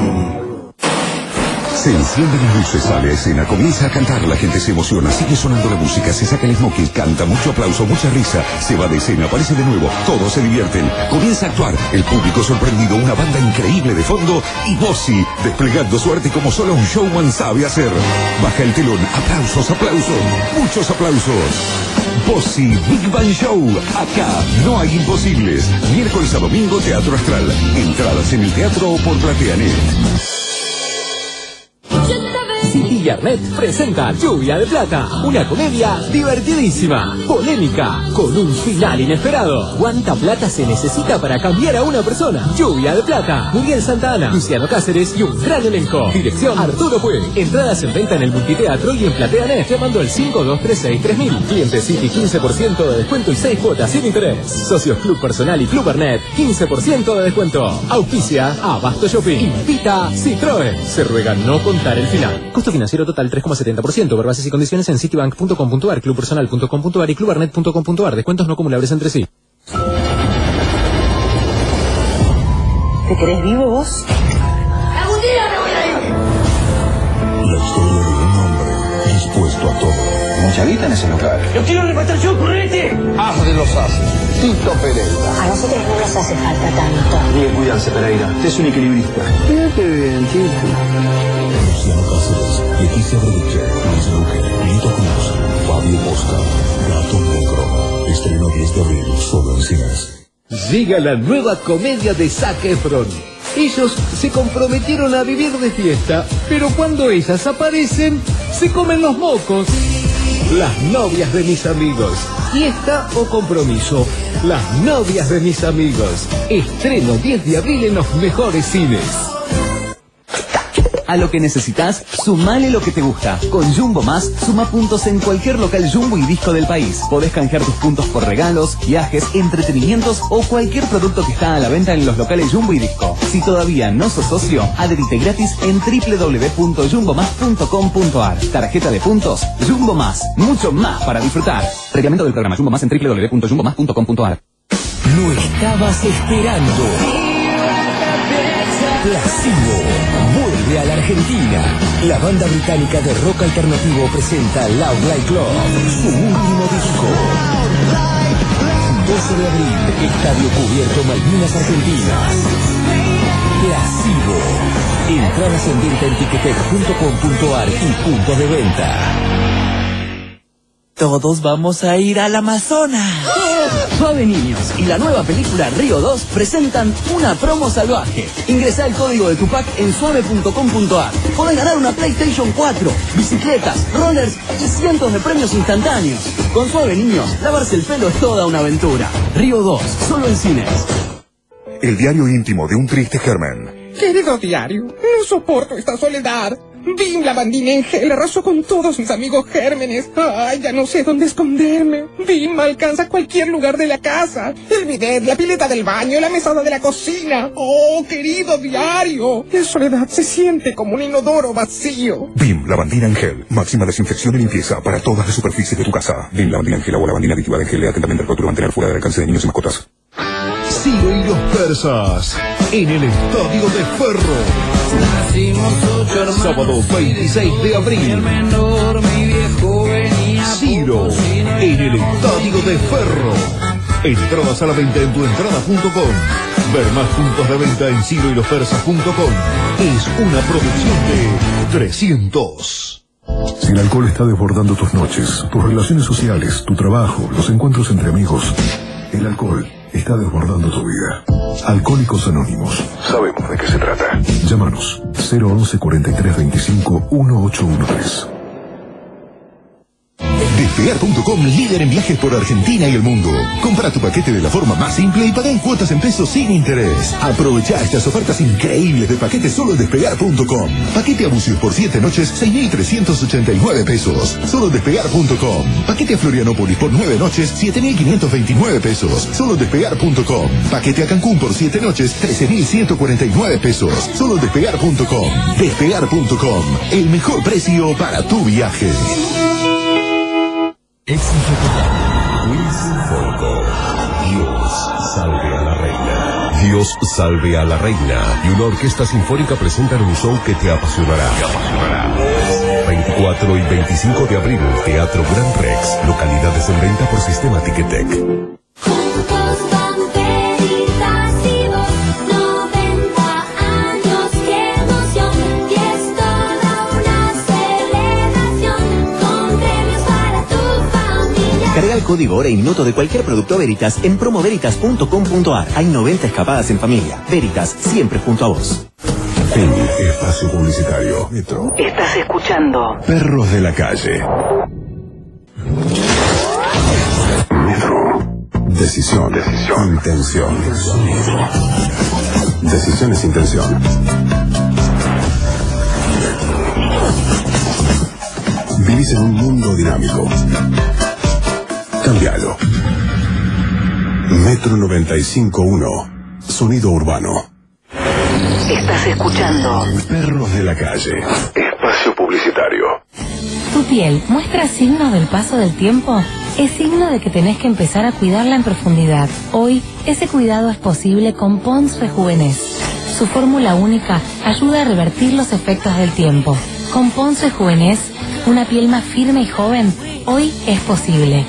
Se encienden las luces, sale a escena, comienza a cantar, la gente se emociona, sigue sonando la música, se saca el smoking, canta, mucho aplauso, mucha risa, se va de escena, aparece de nuevo, todos se divierten, comienza a actuar, el público sorprendido, una banda increíble de fondo y Bossi, desplegando su arte como solo un showman sabe hacer. Baja el telón, aplausos, aplausos, muchos aplausos. Bossi Big Bang Show, acá no hay imposibles. Miércoles a domingo, Teatro Astral, entradas en el teatro o por PlateaNet. City y Arnet presenta Lluvia de Plata, una comedia divertidísima, polémica, con un final inesperado. ¿Cuánta plata se necesita para cambiar a una persona? Lluvia de Plata, Muriel Santana, Luciano Cáceres y un gran elenco. Dirección Arturo Puig. Entradas en venta en el multiteatro y en PlateaNet llamando al 5236-3000. Cliente City 15% de descuento y 6 cuotas sin interés. Socios Club Personal y Club Arnet 15% de descuento. Auspicia Abasto Shopping. Invita Citroën. Se ruega no contar el final. Costo financiero total 3,70%. Ver bases y condiciones en citibank.com.ar, clubpersonal.com.ar y clubarnet.com.ar. Descuentos no acumulables entre sí. ¿Te querés vivo vos? ¡Algún día me voy a ir! La historia de un hombre dispuesto a todo. Mucha guita en ese local. ¡Yo quiero repatriación, correte! As de los Ases, Tito Pereira. A nosotros no nos hace falta tanto. Tiene que cuidarse, Pereira. Usted es un equilibrista. Fíjate bien, Tito. Luciano Cáceres, Leticia Brediche, Luis Luque, Lito Cruz, Fabio Posca, Gato Negro. Estreno 10 de abril, solo en cines. Llega la nueva comedia de Zac Efron. Ellos se comprometieron a vivir de fiesta, pero cuando ellas aparecen, se comen los mocos. Las novias de mis amigos. ¿Fiesta o compromiso? Las novias de mis amigos. Estreno 10 de abril en los mejores cines. A lo que necesitas, sumale lo que te gusta. Con Jumbo Más, suma puntos en cualquier local Jumbo y Disco del país. Podés canjear tus puntos por regalos, viajes, entretenimientos o cualquier producto que está a la venta en los locales Jumbo y Disco. Si todavía no sos socio, adherite gratis en www.jumbomás.com.ar. Tarjeta de puntos, Jumbo Más. Mucho más para disfrutar. Reglamento del programa Jumbo Más en www.jumbomás.com.ar. Lo estabas esperando. Placebo vuelve a la Argentina. La banda británica de rock alternativo presenta Loud Like Club, su último disco. 12 de abril, Estadio Cubierto, Malvinas, Argentinas. Placebo. Entradas en venta en tiquetera.com.ar y puntos de venta. Todos vamos a ir al Amazonas. Suave Niños y la nueva película Río 2 presentan una promo salvaje. Ingresá el código de tu pack en suave.com.ar. Podés ganar una PlayStation 4, bicicletas, rollers y cientos de premios instantáneos. Con Suave Niños, lavarse el pelo es toda una aventura. Río 2, solo en cines. El diario íntimo de un triste germen. Querido diario, no soporto esta soledad. Bim Lavandina en gel arrasó con todos mis amigos gérmenes. Ay, ya no sé dónde esconderme. Bim alcanza cualquier lugar de la casa. El bidet, la pileta del baño, la mesada de la cocina. Oh, querido diario, la soledad se siente como un inodoro vacío. BIM Lavandina en gel. Máxima desinfección y limpieza para todas las superficies de tu casa. BIM Lavandina en gel, agua lavandina aditiva de gel, atentamente al control mantener fuera del alcance de niños y mascotas. Ciro y los persas en el Estadio de Ferro. Sábado 26 de abril. Ciro en el Estadio de Ferro. Entradas a la venta en tuentrada.com. Ver más puntos de venta en ciroylospersas.com. Es una producción de 300. Si el alcohol está desbordando tus noches, tus relaciones sociales, tu trabajo, los encuentros entre amigos, el alcohol está desbordando tu vida. Alcohólicos Anónimos. Sabemos de qué se trata. Llámanos 011 43 25 1813. Despegar.com, líder en viajes por Argentina y el mundo. Compra tu paquete de la forma más simple y paga en cuotas en pesos sin interés. Aprovecha estas ofertas increíbles de paquetes solo en Despegar.com. Paquete a Bucios por 7 noches, 6.389 pesos. Solo en Despegar.com. Paquete a Florianópolis por 9 noches, 7.529 pesos. Solo en Despegar.com. Paquete a Cancún por 7 noches, 13.149 pesos. Solo en Despegar.com. Despegar.com. El mejor precio para tu viaje. Luis Fonco. Dios salve a la reina. Dios salve a la reina. Y una orquesta sinfónica presentan un show que te apasionará. 24 y 25 de abril, Teatro Gran Rex. Localidades en venta por Sistema Ticketek. Carga el código hora y minuto de cualquier producto Veritas en promoveritas.com.ar. Hay 90 escapadas en familia. Veritas, siempre junto a vos. Fin. Espacio publicitario. Metro. Estás escuchando Perros de la Calle. Metro. Decisión. Intención. Decisión es intención. Vivís en un mundo dinámico. Cambialo. Metro 95.1. Sonido urbano. Estás escuchando Perros de la Calle. Espacio publicitario. ¿Tu piel muestra signos del paso del tiempo? Es signo de que tenés que empezar a cuidarla en profundidad. Hoy, ese cuidado es posible con Pond's Rejuvenez. Su fórmula única ayuda a revertir los efectos del tiempo. Con Pond's Rejuvenez, una piel más firme y joven, hoy es posible.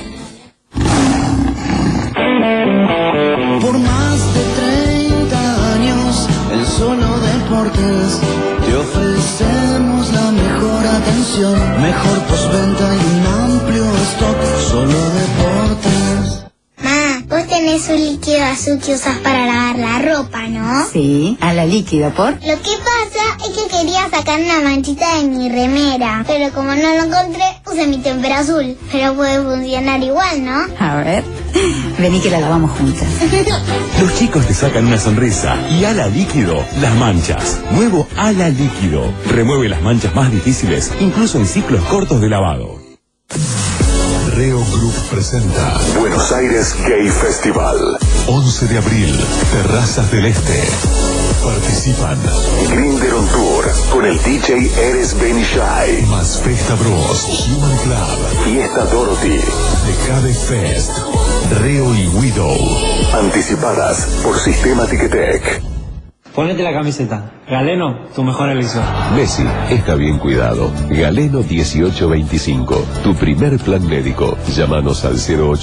Por más de 30 años en Solo Deportes te ofrecemos la mejor atención, mejor postventa y un amplio stock. Solo Deportes. Vos tenés un líquido azul que usas para lavar la ropa, ¿no? Sí, a la líquida, ¿por? Lo que pasa es que quería sacar una manchita de mi remera, pero como no lo encontré, usé mi Tempera azul. Pero puede funcionar igual, ¿no? A ver, vení que la lavamos juntas. Los chicos te sacan una sonrisa y Ala Líquido, las manchas. Nuevo Ala Líquido. Remueve las manchas más difíciles, incluso en ciclos cortos de lavado. Reo Group presenta Buenos Aires Gay Festival. 11 de abril, Terrazas del Este. Participan Grinder on Tour con el DJ Eres Benishai, más Festa Bros, Human Club, Fiesta Dorothy, Decade Fest, Reo y Widow. Anticipadas por Sistema Ticketek. Ponete la camiseta. Galeno, tu mejor elección. Messi está bien cuidado. Galeno 1825. Tu primer plan médico. Llámanos al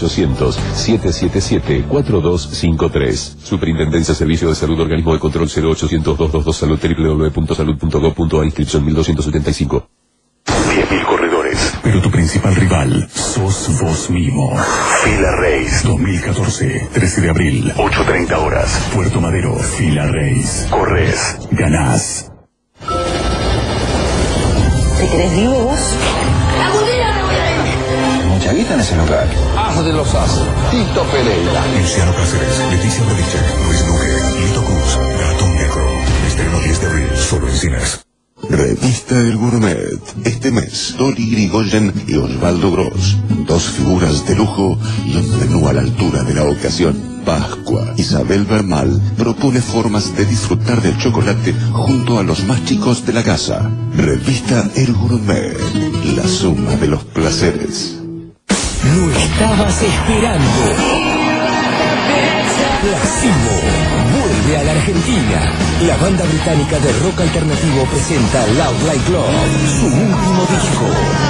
0800-777-4253. Superintendencia Servicio de Salud Organismo de Control 0800-222 Salud www.salud.gov.a. Inscripción 1275. 10.000 corredores, pero tu principal rival sos vos mismo. Fila Race 2014, 13 de abril, 8:30 horas. Puerto Madero, Fila Race. Corres, ganás. ¿Te querés vivo vos? Mucha guita en ese local. As de los As. Tito Pereira. Luciano Cáceres, Leticia Rodiche, Luis Duque, Lito Cruz, Gatón Negro. Estreno 10 de abril, solo en cines. Revista El Gourmet. Este mes, Tori Grigoyen y Osvaldo Gross. Dos figuras de lujo y un menú a la altura de la ocasión. Pascua. Isabel Bermal propone formas de disfrutar del chocolate junto a los más chicos de la casa. Revista El Gourmet. La suma de los placeres. Lo estabas esperando. Placebo vuelve a la Argentina. La banda británica de rock alternativo presenta Loud Like Love, su último disco.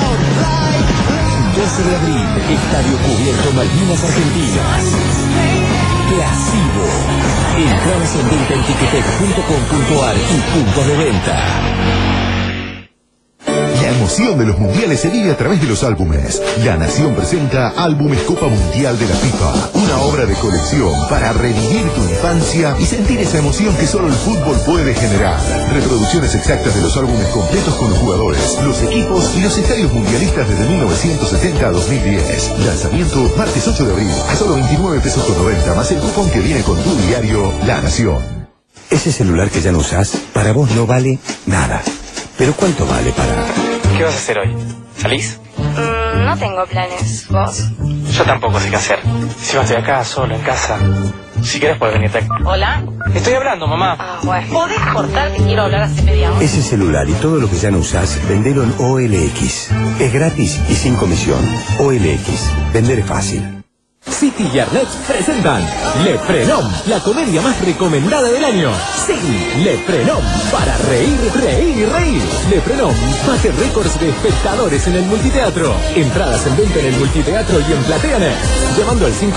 12 de abril, Estadio Cubierto, Malvinas, Argentinas. Placebo. Entradas en venta en ticketek.com.ar y puntos de venta. La emoción de los mundiales se vive a través de los álbumes. La Nación presenta Álbumes Copa Mundial de la FIFA. Una obra de colección para revivir tu infancia y sentir esa emoción que solo el fútbol puede generar. Reproducciones exactas de los álbumes completos con los jugadores, los equipos y los estadios mundialistas desde 1970 a 2010. Lanzamiento martes 8 de abril a solo 29 pesos con 90 más el cupón que viene con tu diario La Nación. Ese celular que ya no usás, para vos no vale nada. ¿Pero cuánto vale para...? ¿Qué vas a hacer hoy? ¿Salís? No tengo planes. ¿Vos? Yo tampoco sé qué hacer. Si estoy acá, solo, en casa. Si querés puedes venirte. ¿Hola? Estoy hablando, mamá. Ah, bueno. ¿Podés cortar que quiero hablar hace media hora? Ese celular y todo lo que ya no usás, vendelo en OLX. Es gratis y sin comisión. OLX. Vender es fácil. City y Arlet presentan Le Frenom, la comedia más recomendada del año. Sí, Le Frenom, para reír, reír y reír. Le Frenom bate récords de espectadores en el multiteatro. Entradas en venta en el multiteatro y en PlateaNet. Llamando al 5236-3000.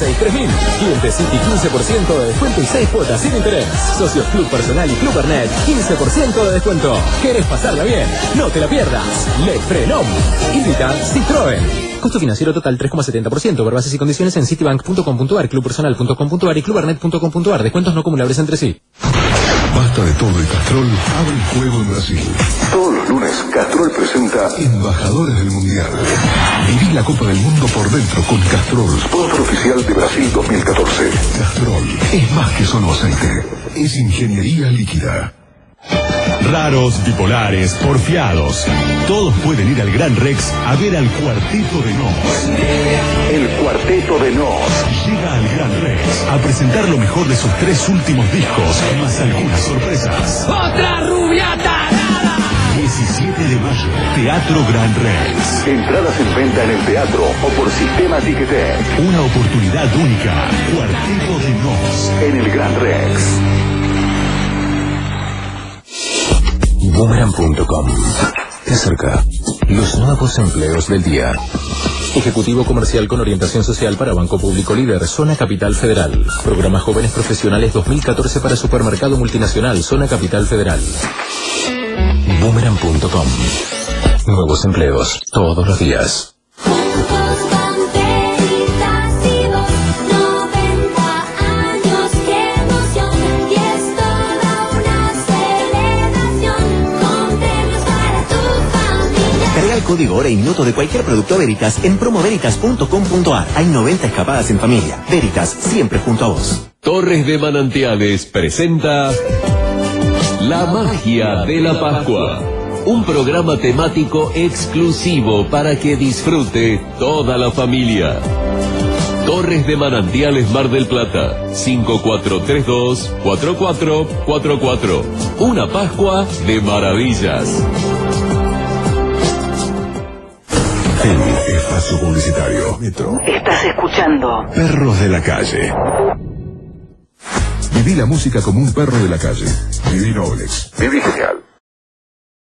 Cliente City 15% de descuento y 6 cuotas sin interés. Socios Club Personal y Club Arnet 15% de descuento. ¿Querés pasarla bien? No te la pierdas. Le Frenom. Invita Citroën. Costo financiero total 3,70%. Ver bases y condiciones en citibank.com.ar, clubpersonal.com.ar y clubarnet.com.ar. Descuentos no acumulables entre sí. Basta de todo y Castrol abre el juego en Brasil. Todos los lunes, Castrol presenta Embajadores del Mundial. Viví la Copa del Mundo por dentro con Castrol. Sponsor oficial de Brasil 2014. Castrol es más que solo aceite. Es ingeniería líquida. Raros, bipolares, porfiados. Todos pueden ir al Gran Rex a ver al Cuarteto de Nos. El Cuarteto de Nos llega al Gran Rex a presentar lo mejor de sus 3 últimos discos, más algunas sorpresas. ¡Otra rubia tarada! 17 de mayo, Teatro Gran Rex. Entradas en venta en el teatro o por sistema Ticketek. Una oportunidad única. Cuarteto de Nos en el Gran Rex. Boomerang.com te acerca los nuevos empleos del día. Ejecutivo comercial con orientación social para Banco Público Líder, Zona Capital Federal. Programa Jóvenes Profesionales 2014 para Supermercado Multinacional, Zona Capital Federal. Boomerang.com. Nuevos empleos todos los días. Carga el código hora y minuto de cualquier producto Veritas en promoveritas.com.ar. Hay 90 escapadas en familia. Veritas, siempre junto a vos. Torres de Manantiales presenta La Magia de la Pascua. Un programa temático exclusivo para que disfrute toda la familia. Torres de Manantiales Mar del Plata, 5432-4444. Una Pascua de maravillas. Espacio publicitario. Metro. Estás escuchando Perros de la Calle. Viví la música como un perro de la calle. Viví Noblex. Viví genial.